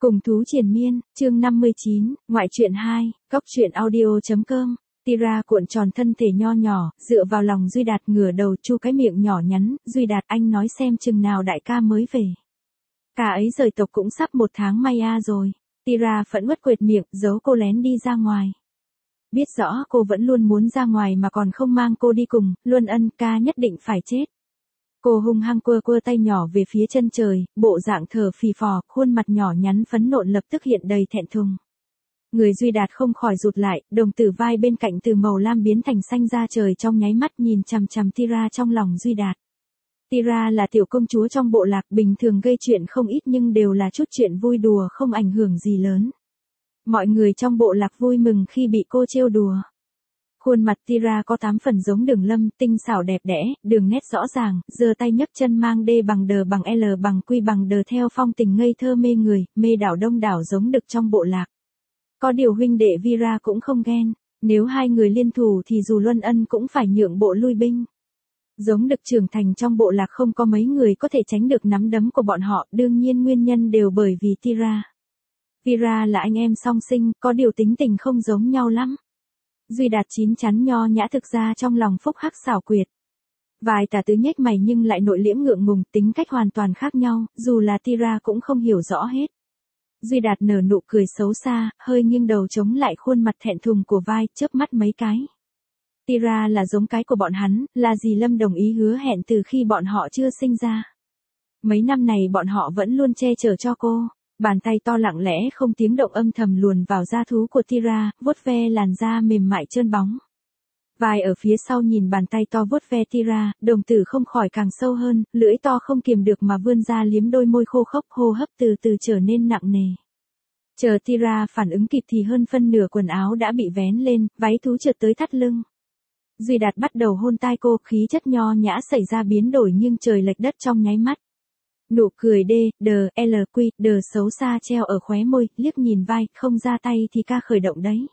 Cùng thú triền miên, chương 59, ngoại truyện 2, góc truyện audio.com. Tira cuộn tròn thân thể nho nhỏ, dựa vào lòng Duy Đạt ngửa đầu chu cái miệng nhỏ nhắn, Duy Đạt anh nói xem chừng nào đại ca mới về. Cả ấy rời tộc cũng sắp 1 tháng Maya rồi. Tira phẫn uất quệt miệng, giấu cô lén đi ra ngoài. Biết rõ cô vẫn luôn muốn ra ngoài mà còn không mang cô đi cùng, Luân Ân ca nhất định phải chết. Cô hung hăng quơ tay nhỏ về phía chân trời, bộ dạng thở phì phò, khuôn mặt nhỏ nhắn phấn nộn lập tức hiện đầy thẹn thùng. Người Duy Đạt không khỏi rụt lại, đồng tử vai bên cạnh từ màu lam biến thành xanh ra trời trong nháy mắt nhìn chằm chằm Tira trong lòng Duy Đạt. Tira là tiểu công chúa trong bộ lạc, bình thường gây chuyện không ít nhưng đều là chút chuyện vui đùa không ảnh hưởng gì lớn. Mọi người trong bộ lạc vui mừng khi bị cô trêu đùa. Khuôn mặt Tira có 8 phần giống Đường Lâm, tinh xảo đẹp đẽ, đường nét rõ ràng, giơ tay nhấc chân mang D bằng D bằng L bằng Q bằng D theo phong tình ngây thơ mê người, mê đảo đông đảo giống đực trong bộ lạc. Có điều huynh đệ Vira cũng không ghen, nếu hai người liên thủ thì dù Luân Ân cũng phải nhượng bộ lui binh. Giống đực trưởng thành trong bộ lạc không có mấy người có thể tránh được nắm đấm của bọn họ, đương nhiên nguyên nhân đều bởi vì Tira. Vira là anh em song sinh, có điều tính tình không giống nhau lắm. Duy Đạt chín chắn nho nhã, thực ra trong lòng phúc hắc xảo quyệt. Vài tà tứ nhếch mày nhưng lại nội liễm ngượng ngùng, tính cách hoàn toàn khác nhau, dù là Tira cũng không hiểu rõ hết. Duy Đạt nở nụ cười xấu xa, hơi nghiêng đầu chống lại khuôn mặt thẹn thùng của vai, chớp mắt mấy cái. Tira là giống cái của bọn hắn, là dì Lâm đồng ý hứa hẹn từ khi bọn họ chưa sinh ra. Mấy năm này bọn họ vẫn luôn che chở cho cô. Bàn tay to lặng lẽ không tiếng động âm thầm luồn vào da thú của Tira, vuốt ve làn da mềm mại trơn bóng. Vai ở phía sau nhìn bàn tay to vuốt ve Tira, đồng tử không khỏi càng sâu hơn, lưỡi to không kiềm được mà vươn ra liếm đôi môi khô khốc, hô hấp từ từ trở nên nặng nề. Chờ Tira phản ứng kịp thì hơn phân nửa quần áo đã bị vén lên, váy thú trượt tới thắt lưng. Duy Đạt bắt đầu hôn tai cô, khí chất nho nhã xảy ra biến đổi nghiêng trời lệch đất trong nháy mắt. Nụ cười D xấu xa treo ở khóe môi, liếc nhìn vai, không ra tay thì ca khởi động đấy.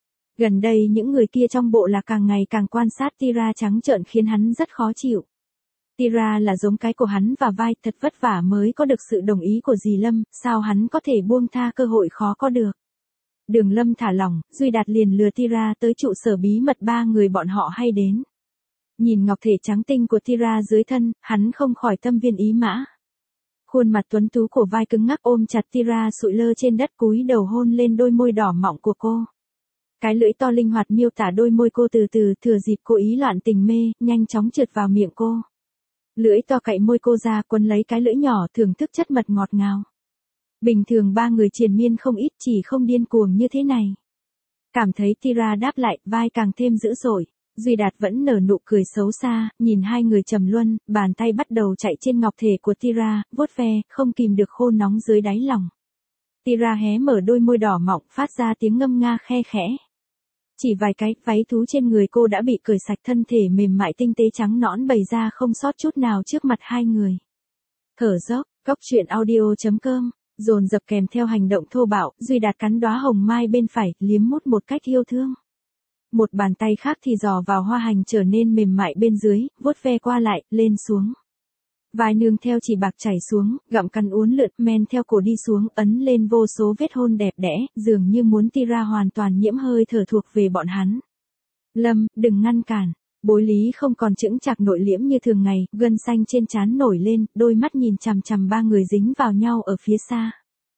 Gần đây những người kia trong bộ là càng ngày càng quan sát Tira trắng trợn khiến hắn rất khó chịu. Tira là giống cái của hắn và vai, thật vất vả mới có được sự đồng ý của dì Lâm, sao hắn có thể buông tha cơ hội khó có được. Đường Lâm thả lỏng, Duy Đạt liền lừa Tira tới trụ sở bí mật 3 người bọn họ hay đến. Nhìn ngọc thể trắng tinh của Tira dưới thân, hắn không khỏi tâm viên ý mã. Khuôn mặt tuấn tú của vai cứng ngắc ôm chặt Tira sụi lơ trên đất, cúi đầu hôn lên đôi môi đỏ mọng của cô. Cái lưỡi to linh hoạt miêu tả đôi môi cô từ từ, thừa dịp cô ý loạn tình mê, nhanh chóng trượt vào miệng cô. Lưỡi to cạy môi cô ra, quấn lấy cái lưỡi nhỏ, thưởng thức chất mật ngọt ngào. Bình thường 3 người triền miên không ít, chỉ không điên cuồng như thế này. Cảm thấy Tira đáp lại, vai càng thêm dữ dội. Duy Đạt vẫn nở nụ cười xấu xa, nhìn hai người trầm luân, bàn tay bắt đầu chạy trên ngọc thể của Tira, vuốt ve, không kìm được khô nóng dưới đáy lòng. Tira hé mở đôi môi đỏ mọng, phát ra tiếng ngâm nga khe khẽ. Chỉ vài cái, váy thú trên người cô đã bị cởi sạch, thân thể mềm mại tinh tế trắng nõn bày ra không sót chút nào trước mặt hai người. Thở dốc, góc truyện audio.com, dồn dập kèm theo hành động thô bạo, Duy Đạt cắn đóa hồng mai bên phải, liếm mút một cách yêu thương. Một bàn tay khác thì dò vào hoa hành trở nên mềm mại bên dưới, vuốt ve qua lại, lên xuống. Vai nương theo chỉ bạc chảy xuống, gặm cắn uốn lượn, men theo cổ đi xuống, ấn lên vô số vết hôn đẹp đẽ, dường như muốn Tira hoàn toàn nhiễm hơi thở thuộc về bọn hắn. Lâm, đừng ngăn cản. Bối Lý không còn chững chạc nội liễm như thường ngày, gân xanh trên trán nổi lên, đôi mắt nhìn chằm chằm 3 người dính vào nhau ở phía xa.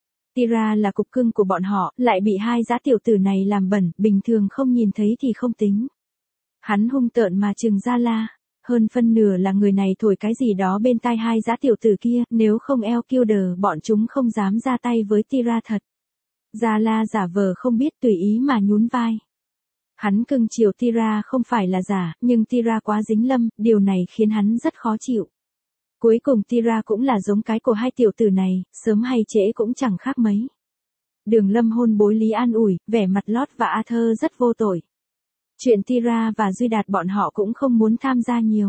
Tira là cục cưng của bọn họ, lại bị hai dã tiểu tử này làm bẩn, bình thường không nhìn thấy thì không tính. Hắn hung tợn mà trừng ra la, hơn phân nửa là người này thổi cái gì đó bên tai hai dã tiểu tử kia, nếu không eo kiêu đờ bọn chúng không dám ra tay với Tira thật. Gia La giả vờ không biết tùy ý mà nhún vai. Hắn cưng chiều Tira không phải là giả, nhưng Tira quá dính Lâm, điều này khiến hắn rất khó chịu. Cuối cùng Tira cũng là giống cái của hai tiểu tử này, sớm hay trễ cũng chẳng khác mấy. Đường Lâm hôn Bối Lý an ủi, vẻ mặt Lót và Arthur rất vô tội. Chuyện Tira và Duy Đạt bọn họ cũng không muốn tham gia nhiều.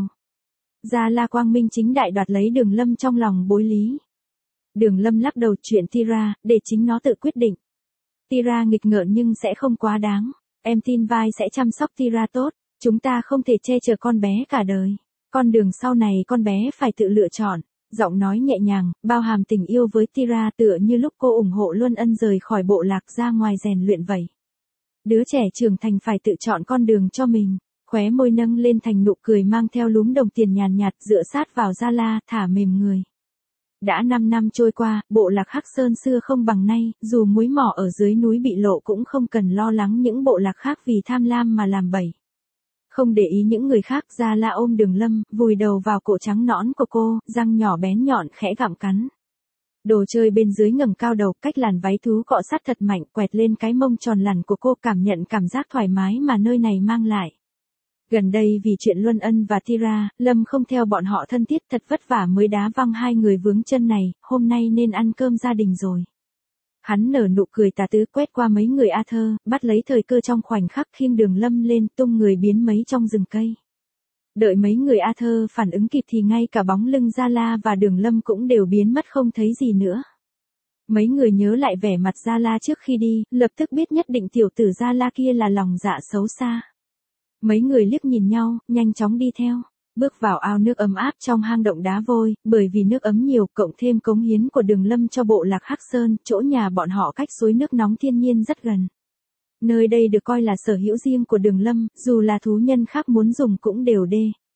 Gia La quang minh chính đại đoạt lấy Đường Lâm trong lòng Bối Lý. Đường Lâm lắc đầu, chuyện Tira, để chính nó tự quyết định. Tira nghịch ngợm nhưng sẽ không quá đáng. Em tin vai sẽ chăm sóc Tira tốt, chúng ta không thể che chở con bé cả đời. Con đường sau này con bé phải tự lựa chọn. giọng nói nhẹ nhàng, bao hàm tình yêu với Tira tựa như lúc cô ủng hộ Luân Ân rời khỏi bộ lạc ra ngoài rèn luyện vậy. Đứa trẻ trưởng thành phải tự chọn con đường cho mình, khóe môi nâng lên thành nụ cười mang theo lúm đồng tiền nhàn nhạt dựa sát vào Gia La, thả mềm người. Đã 5 năm trôi qua, bộ lạc Hắc Sơn xưa không bằng nay, dù muối mỏ ở dưới núi bị lộ cũng không cần lo lắng những bộ lạc khác vì tham lam mà làm bậy. Không để ý những người khác, Gia La ôm Đường Lâm, vùi đầu vào cổ trắng nõn của cô, răng nhỏ bén nhọn khẽ gặm cắn. Đồ chơi bên dưới ngẩng cao đầu, cách làn váy thú cọ sát thật mạnh, quẹt lên cái mông tròn lẳn của cô, cảm nhận cảm giác thoải mái mà nơi này mang lại. Gần đây vì chuyện Luân Ân và Tira, Lâm không theo bọn họ thân thiết, thật vất vả mới đá văng hai người vướng chân này, hôm nay nên ăn cơm gia đình rồi. Hắn nở nụ cười tà tứ quét qua mấy người A Thơ, bắt lấy thời cơ trong khoảnh khắc khiêng Đường Lâm lên, tung người biến mấy trong rừng cây. Đợi mấy người A Thơ phản ứng kịp thì ngay cả bóng lưng Gia La và Đường Lâm cũng đều biến mất không thấy gì nữa. Mấy người nhớ lại vẻ mặt Gia La trước khi đi, lập tức biết nhất định tiểu tử Gia La kia là lòng dạ xấu xa. Mấy người liếc nhìn nhau, nhanh chóng đi theo. Bước vào ao nước ấm áp trong hang động đá vôi, bởi vì nước ấm nhiều cộng thêm cống hiến của Đường Lâm cho bộ lạc Hắc Sơn, chỗ nhà bọn họ cách suối nước nóng thiên nhiên rất gần. Nơi đây được coi là sở hữu riêng của Đường Lâm, dù là thú nhân khác muốn dùng cũng đều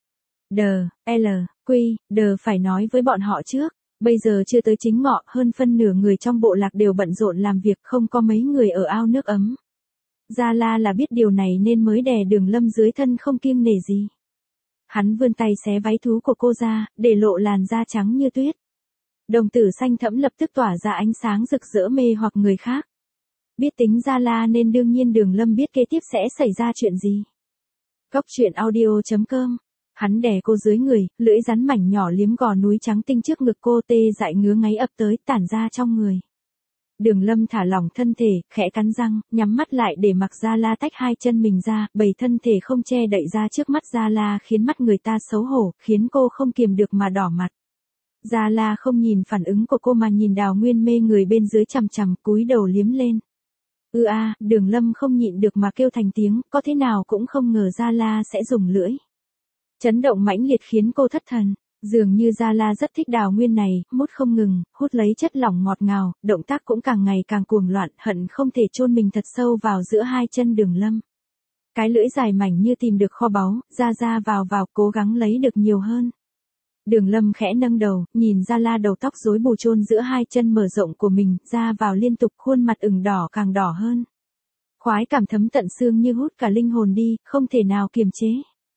phải nói với bọn họ trước. Bây giờ chưa tới chính ngọ, hơn phân nửa người trong bộ lạc đều bận rộn làm việc, không có mấy người ở ao nước ấm. Gia La là biết điều này nên mới đè Đường Lâm dưới thân không kiêng nể gì. Hắn vươn tay xé váy thú của cô ra, để lộ làn da trắng như tuyết. Đồng tử xanh thẫm lập tức tỏa ra ánh sáng rực rỡ mê hoặc người khác. Biết tính Gia La nên đương nhiên Đường Lâm biết kế tiếp sẽ xảy ra chuyện gì. Cóc truyện audio.com. Hắn đè cô dưới người, lưỡi rắn mảnh nhỏ liếm gò núi trắng tinh trước ngực cô, tê dại ngứa ngáy ập tới, tản ra trong người. Đường Lâm thả lỏng thân thể, khẽ cắn răng, nhắm mắt lại để mặc Gia La tách hai chân mình ra, bầy thân thể không che đậy ra trước mắt Gia La khiến mắt người ta xấu hổ, khiến cô không kiềm được mà đỏ mặt. Gia La không nhìn phản ứng của cô mà nhìn Đào Nguyên mê người bên dưới chằm chằm, cúi đầu liếm lên. Đường Lâm không nhịn được mà kêu thành tiếng, có thế nào cũng không ngờ Gia La sẽ dùng lưỡi. Chấn động mãnh liệt khiến cô thất thần. Dường như Gia La rất thích Đào Nguyên này, mút không ngừng, hút lấy chất lỏng ngọt ngào, động tác cũng càng ngày càng cuồng loạn, hận không thể chôn mình thật sâu vào giữa hai chân Đường Lâm. Cái lưỡi dài mảnh như tìm được kho báu, ra vào cố gắng lấy được nhiều hơn. Đường Lâm khẽ nâng đầu, nhìn Gia La đầu tóc rối bù chôn giữa hai chân mở rộng của mình, ra vào liên tục, khuôn mặt ửng đỏ càng đỏ hơn. Khoái cảm thấm tận xương như hút cả linh hồn đi, không thể nào kiềm chế.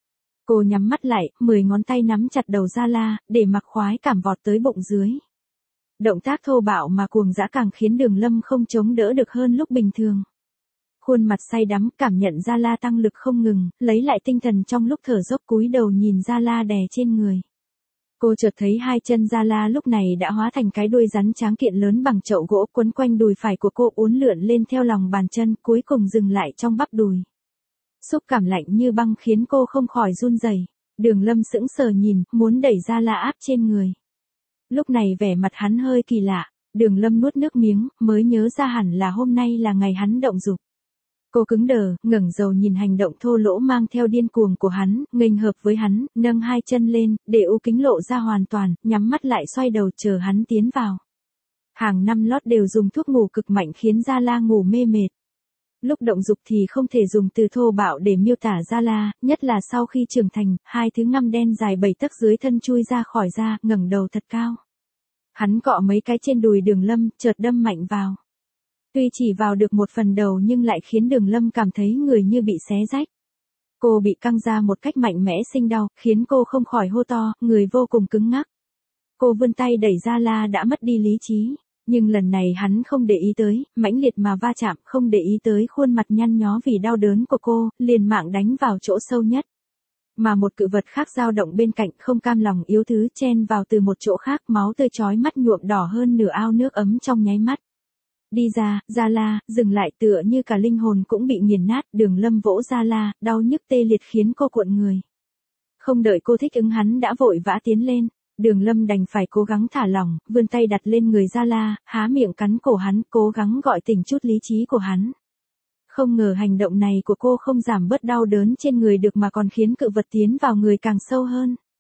Cô nhắm mắt lại, 10 ngón tay nắm chặt đầu Gia La, để mặc khoái cảm vọt tới bụng dưới. Động tác thô bạo mà cuồng dã càng khiến Đường Lâm không chống đỡ được hơn lúc bình thường. Khuôn mặt say đắm, cảm nhận Gia La tăng lực không ngừng, lấy lại tinh thần trong lúc thở dốc, cúi đầu nhìn Gia La đè trên người. Cô chợt thấy hai chân Gia La lúc này đã hóa thành cái đuôi rắn tráng kiện lớn bằng chậu gỗ quấn quanh đùi phải của cô, uốn lượn lên theo lòng bàn chân, cuối cùng dừng lại trong bắp đùi. Xúc cảm lạnh như băng khiến cô không khỏi run rẩy. Đường Lâm sững sờ nhìn, muốn đẩy Gia La áp trên người. Lúc này vẻ mặt hắn hơi kỳ lạ, Đường Lâm nuốt nước miếng, mới nhớ ra hẳn là hôm nay là ngày hắn động dục. Cô cứng đờ, ngẩng đầu nhìn hành động thô lỗ mang theo điên cuồng của hắn, nghênh hợp với hắn, nâng hai chân lên, để u kính lộ ra hoàn toàn, nhắm mắt lại xoay đầu chờ hắn tiến vào. Hàng năm lót đều dùng thuốc ngủ cực mạnh khiến Gia La ngủ mê mệt. Lúc động dục thì không thể dùng từ thô bạo để miêu tả Gia La, nhất là sau khi trưởng thành, hai thứ ngăm đen dài 7 tấc dưới thân chui ra khỏi da, ngẩng đầu thật cao. Hắn cọ mấy cái trên đùi Đường Lâm, chợt đâm mạnh vào. Tuy chỉ vào được một phần đầu nhưng lại khiến Đường Lâm cảm thấy người như bị xé rách. Cô bị căng ra một cách mạnh mẽ sinh đau, khiến cô không khỏi hô to, người vô cùng cứng ngắc. Cô vươn tay đẩy Gia La đã mất đi lý trí. Nhưng lần này hắn không để ý tới, mãnh liệt mà va chạm, không để ý tới khuôn mặt nhăn nhó vì đau đớn của cô, liền mạng đánh vào chỗ sâu nhất. Mà một cự vật khác dao động bên cạnh, không cam lòng yếu thứ, chen vào từ một chỗ khác, máu tươi chói mắt nhuộm đỏ hơn nửa ao nước ấm trong nháy mắt. Đi ra, Gia La, dừng lại, tựa như cả linh hồn cũng bị nghiền nát. Đường Lâm vỗ Gia La, đau nhức tê liệt khiến cô cuộn người. Không đợi cô thích ứng hắn đã vội vã tiến lên. Đường Lâm đành phải cố gắng thả lỏng, vươn tay đặt lên người Gia La, há miệng cắn cổ hắn, cố gắng gọi tỉnh chút lý trí của hắn. Không ngờ hành động này của cô không giảm bớt đau đớn trên người được mà còn khiến cự vật tiến vào người càng sâu hơn.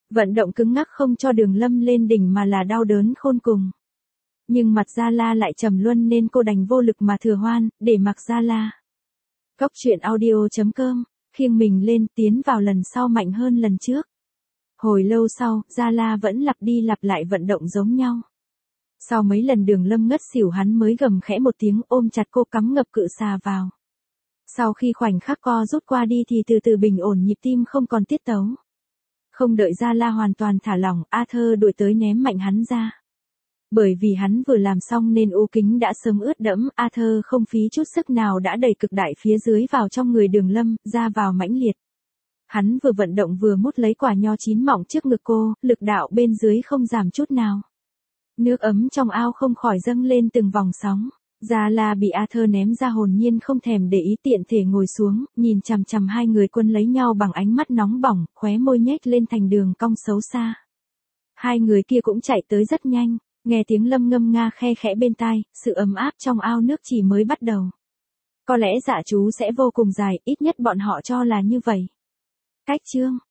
Vận động cứng ngắc không cho Đường Lâm lên đỉnh mà là đau đớn khôn cùng. Nhưng mặt Gia La lại trầm luân nên cô đành vô lực mà thừa hoan, để mặc Gia La. Cóc truyện audio.com, khiêng mình lên tiến vào lần sau mạnh hơn lần trước. Hồi lâu sau, Gia La vẫn lặp đi lặp lại vận động giống nhau. Sau mấy lần Đường Lâm ngất xỉu hắn mới gầm khẽ một tiếng ôm chặt cô cắm ngập cự xà vào. Sau khi khoảnh khắc co rút qua đi thì từ từ bình ổn nhịp tim không còn tiết tấu. Không đợi Gia La hoàn toàn thả lỏng, Arthur đuổi tới ném mạnh hắn ra. Bởi vì hắn vừa làm xong nên ô kính đã sớm ướt đẫm, Arthur không phí chút sức nào đã đẩy cực đại phía dưới vào trong người Đường Lâm, ra vào mãnh liệt. Hắn vừa vận động vừa mút lấy quả nho chín mọng trước ngực cô, lực đạo bên dưới không giảm chút nào. Nước ấm trong ao không khỏi dâng lên từng vòng sóng. Gia La bị Arthur ném ra hồn nhiên không thèm để ý tiện thể ngồi xuống, nhìn chằm chằm hai người quân lấy nhau bằng ánh mắt nóng bỏng, khóe môi nhếch lên thành đường cong xấu xa. Hai người kia cũng chạy tới rất nhanh, nghe tiếng Lâm ngâm nga khe khẽ bên tai, sự ấm áp trong ao nước chỉ mới bắt đầu. Có lẽ dạ chú sẽ vô cùng dài, ít nhất bọn họ cho là như vậy. Cách chương